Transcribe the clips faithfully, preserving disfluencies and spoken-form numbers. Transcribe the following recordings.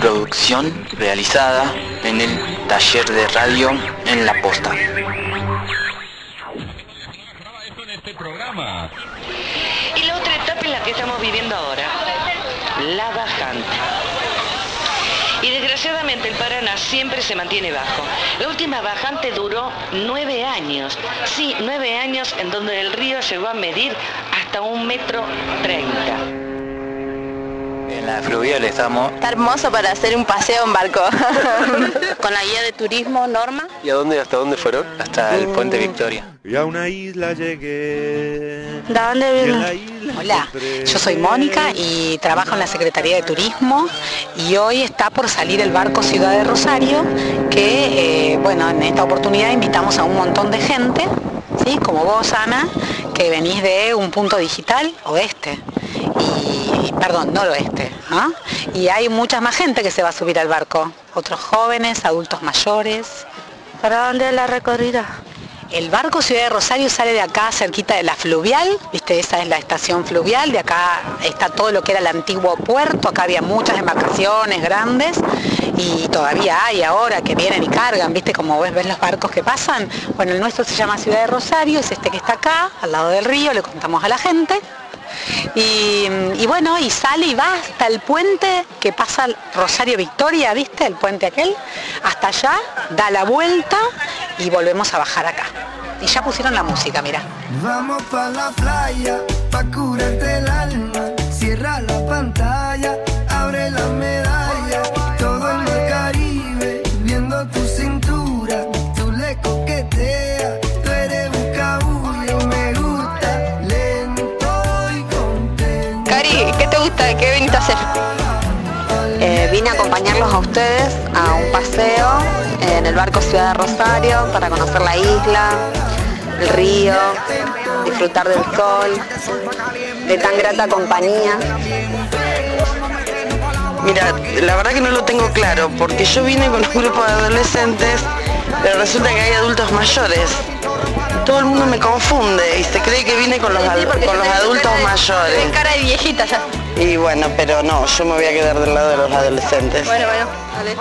producción realizada en el taller de radio en La Posta. Y la otra etapa en la que estamos viviendo ahora, la bajante. Y desgraciadamente el Paraná siempre se mantiene bajo. La última bajante duró nueve años. Sí, nueve años en donde el río llegó a medir hasta un metro treinta. En la fluvial estamos. Está hermoso para hacer un paseo en barco. Con la guía de turismo, Norma. ¿Y a dónde, hasta dónde fueron? Hasta el puente Victoria. Y a una isla llegué. ¿De dónde viene? Hola, yo soy Mónica y trabajo en la Secretaría de Turismo y hoy está por salir el barco Ciudad de Rosario que, eh, bueno, en esta oportunidad invitamos a un montón de gente, ¿sí? Como vos, Ana, que venís de un punto digital oeste. Y, perdón, noroeste, ¿no? Y hay mucha más gente que se va a subir al barco, otros jóvenes, adultos mayores. ¿Para dónde es la recorrida? El barco Ciudad de Rosario sale de acá, cerquita de la fluvial, viste, esa es la estación fluvial, de acá está todo lo que era el antiguo puerto, acá había muchas embarcaciones grandes y todavía hay ahora que vienen y cargan, viste, como ves, ves los barcos que pasan. Bueno, el nuestro se llama Ciudad de Rosario, es este que está acá, al lado del río, le contamos a la gente. Y, y bueno, y sale y va hasta el puente que pasa Rosario Victoria, ¿viste? El puente aquel, hasta allá, da la vuelta y volvemos a bajar acá. Y ya pusieron la música, mira. Vamos pa' la playa, pa' curarte el alma, cierra la pantalla, abre la medalla, todo en el Caribe, viendo tu cintura, tú le coqueteas, tú eres un cabullo, me gusta, lento y contento. Cari, ¿qué te gusta? ¿Qué viniste a hacer? Eh, vine a acompañarlos a ustedes a un paseo en el barco Ciudad de Rosario para conocer la isla, el río, disfrutar del sol, de tan grata compañía. Mira, la verdad que no lo tengo claro, porque yo vine con un grupo de adolescentes, pero resulta que hay adultos mayores. Todo el mundo me confunde y se cree que vine con los, al- con los adultos mayores. Tienes cara de viejita ya. Y bueno, pero no, yo me voy a quedar del lado de los adolescentes. Bueno, bueno, dale.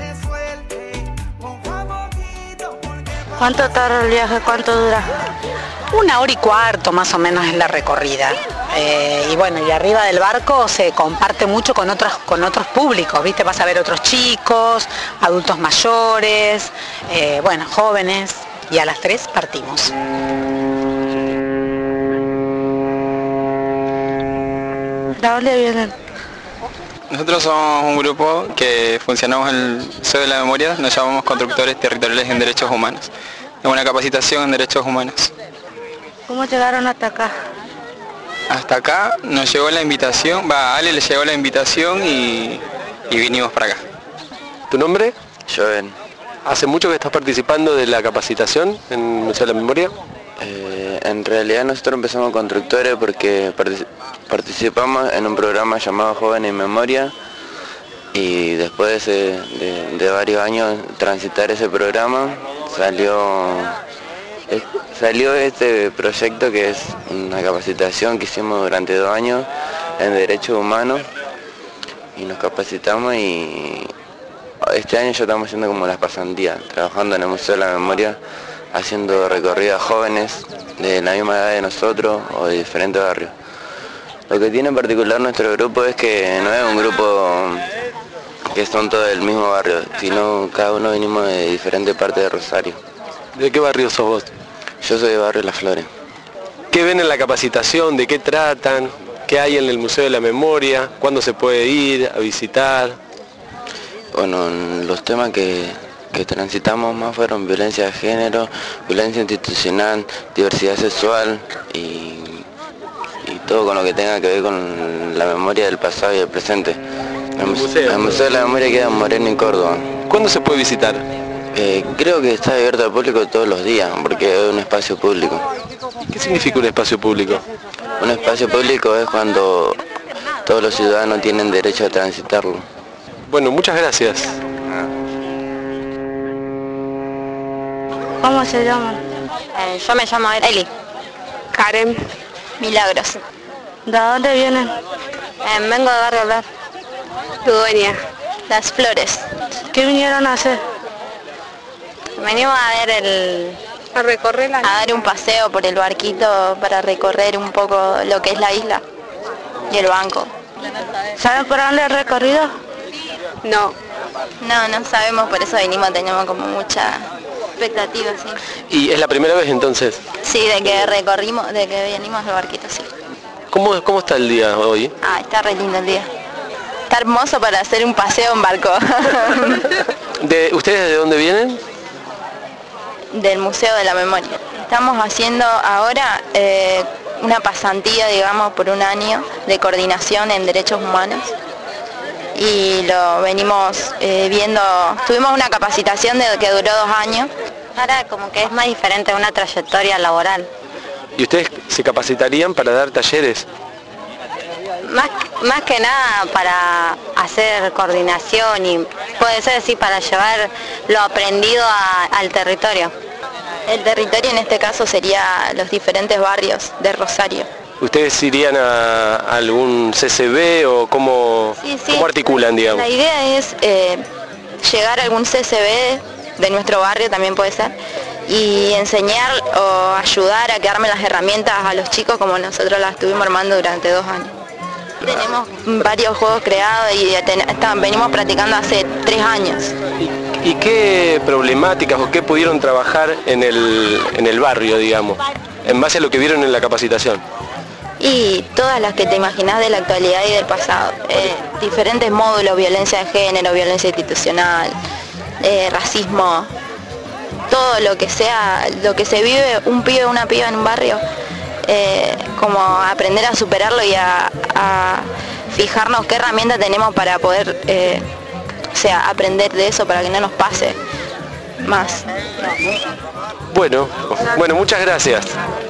¿Cuánto tarda el viaje? ¿Cuánto dura? Una hora y cuarto más o menos es la recorrida. Eh, y bueno, y arriba del barco se comparte mucho con otros, con otros públicos, ¿viste? Vas a ver otros chicos, adultos mayores, eh, bueno, jóvenes, y a las tres partimos. ¿De dónde vienen? Nosotros somos un grupo que funcionamos en el Museo de la Memoria, nos llamamos Constructores Territoriales en Derechos Humanos. Es una capacitación en derechos humanos. ¿Cómo llegaron hasta acá? Hasta acá nos llegó la invitación, va, a Ale le llegó la invitación y, y vinimos para acá. ¿Tu nombre? Joven. ¿Hace mucho que estás participando de la capacitación en el Museo de la Memoria? Eh, en realidad nosotros empezamos Constructores porque partic- participamos en un programa llamado Joven en Memoria y después de, de, de varios años transitar ese programa salió, es, salió este proyecto que es una capacitación que hicimos durante dos años en Derechos Humanos y nos capacitamos y este año ya estamos haciendo como las pasantías, trabajando en el Museo de la Memoria, haciendo recorridas jóvenes de la misma edad de nosotros o de diferentes barrios. Lo que tiene en particular nuestro grupo es que no es un grupo que son todos del mismo barrio, sino cada uno venimos de diferentes partes de Rosario. ¿De qué barrio sos vos? Yo soy de Barrio Las Flores. ¿Qué ven en la capacitación? ¿De qué tratan? ¿Qué hay en el Museo de la Memoria? ¿Cuándo se puede ir a visitar? Bueno, los temas que, que transitamos más fueron violencia de género, violencia institucional, diversidad sexual y, y todo con lo que tenga que ver con la memoria del pasado y del presente. El museo, el museo de la Memoria queda en Moreno y Córdoba. ¿Cuándo se puede visitar? Eh, creo que está abierto al público todos los días, porque es un espacio público. ¿Qué significa un espacio público? Un espacio público es cuando todos los ciudadanos tienen derecho a transitarlo. Bueno, muchas gracias. ¿Cómo se llaman? Eh, yo me llamo Eli. Karen. Milagros. ¿De dónde vienen? Eh, vengo de Barrio Blas. Dueña. Las flores. ¿Qué vinieron a hacer? Venimos a ver el... A recorrer la... a dar un paseo por el barquito para recorrer un poco lo que es la isla y el banco. ¿Saben por dónde el recorrido? No. No, no sabemos, por eso venimos, tenemos como mucha expectativa, sí. ¿Y es la primera vez entonces? Sí, de que recorrimos, de que venimos al barquito, sí. ¿Cómo, cómo está el día hoy? Ah, está re lindo el día. Está hermoso para hacer un paseo en barco. ¿De, ¿Ustedes de dónde vienen? Del Museo de la Memoria. Estamos haciendo ahora eh, una pasantía, digamos, por un año de coordinación en derechos humanos. Y lo venimos eh, viendo, tuvimos una capacitación de, que duró dos años. Ahora como que es más diferente una trayectoria laboral. ¿Y ustedes se capacitarían para dar talleres? Más, más que nada para hacer coordinación y puede ser así para llevar lo aprendido a, al territorio. El territorio en este caso sería los diferentes barrios de Rosario. ¿Ustedes irían a, a algún C C B o cómo, sí, sí. cómo articulan, digamos? La idea es eh, llegar a algún C C B de nuestro barrio, también puede ser, y enseñar o ayudar a que armen las herramientas a los chicos como nosotros las estuvimos armando durante dos años. Tenemos varios juegos creados y ten, está, venimos practicando hace tres años. ¿Y, ¿Y qué problemáticas o qué pudieron trabajar en el, en el barrio, digamos, en base a lo que vieron en la capacitación? Y todas las que te imaginas de la actualidad y del pasado. Eh, diferentes módulos, violencia de género, violencia institucional, eh, racismo, todo lo que sea, lo que se vive un pibe o una piba en un barrio, eh, como aprender a superarlo y a, a fijarnos qué herramientas tenemos para poder eh, o sea, aprender de eso para que no nos pase más. Bueno, bueno, muchas gracias.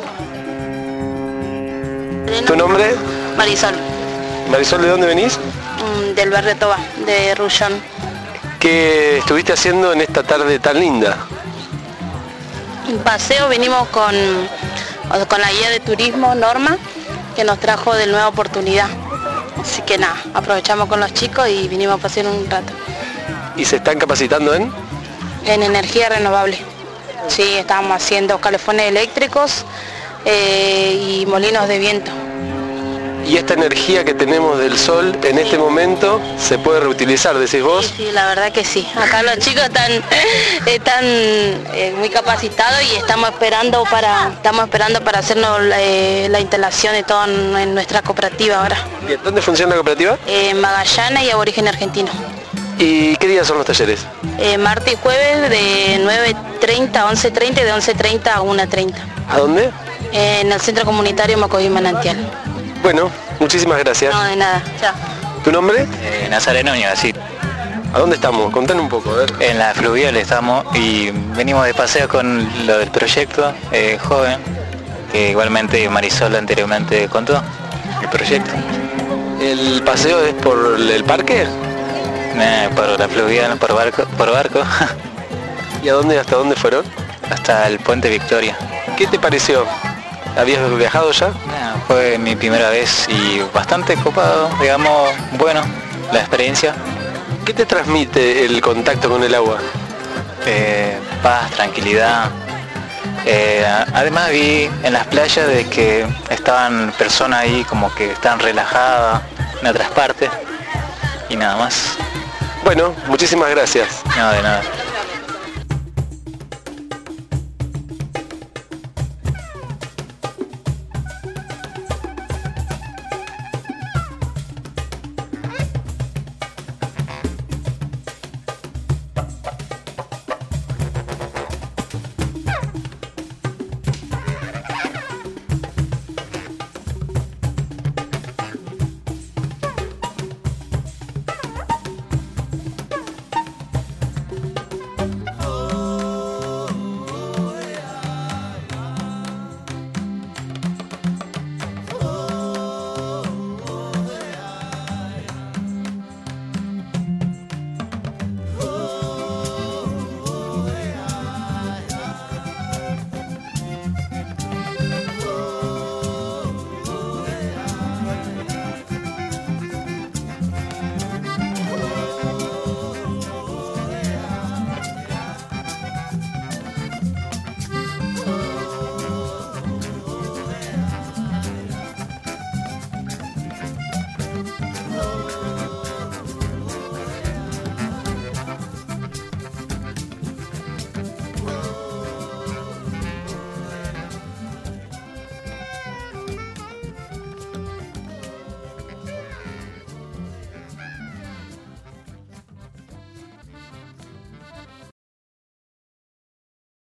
¿Tu nombre? Marisol. Marisol, ¿de dónde venís? Del barrio Toba, de Rullón. ¿Qué estuviste haciendo en esta tarde tan linda? Un paseo, vinimos con, con la guía de turismo Norma, que nos trajo de Nueva Oportunidad. Así que nada, aprovechamos con los chicos y vinimos a pasear un rato. ¿Y se están capacitando en? En energía renovable. Sí, estábamos haciendo calefones eléctricos eh, y molinos de viento. ¿Y esta energía que tenemos del sol en este momento se puede reutilizar, decís vos? Sí, sí, la verdad que sí. Acá los chicos están, están eh, muy capacitados y estamos esperando para estamos esperando para hacernos la, eh, la instalación de todo en, en nuestra cooperativa ahora. Bien, ¿dónde funciona la cooperativa? En eh, Magallanes y Aborigen Argentino. ¿Y qué días son los talleres? Eh, martes y jueves de nueve treinta a once treinta y de once treinta a una treinta. ¿A dónde? Eh, en el Centro Comunitario Macoví Manantial. Bueno, muchísimas gracias. No, de nada. Chao. ¿Tu nombre? Eh, Nazareno Ñagacit. ¿A dónde estamos? Contanos un poco, a ver. En la fluvial estamos y venimos de paseo con lo del proyecto eh, joven, que igualmente Marisol anteriormente contó, el proyecto. ¿El paseo es por el parque? Eh, por la fluvial, por barco. Por barco. ¿Y a dónde, hasta dónde fueron? Hasta el Puente Victoria. ¿Qué te pareció? ¿Habías viajado ya? No, fue mi primera vez y bastante copado, digamos, bueno, la experiencia. ¿Qué te transmite el contacto con el agua? Eh, paz, tranquilidad. Eh, además vi en las playas de que estaban personas ahí como que están relajadas en otras partes y nada más. Bueno, muchísimas gracias. No, de nada.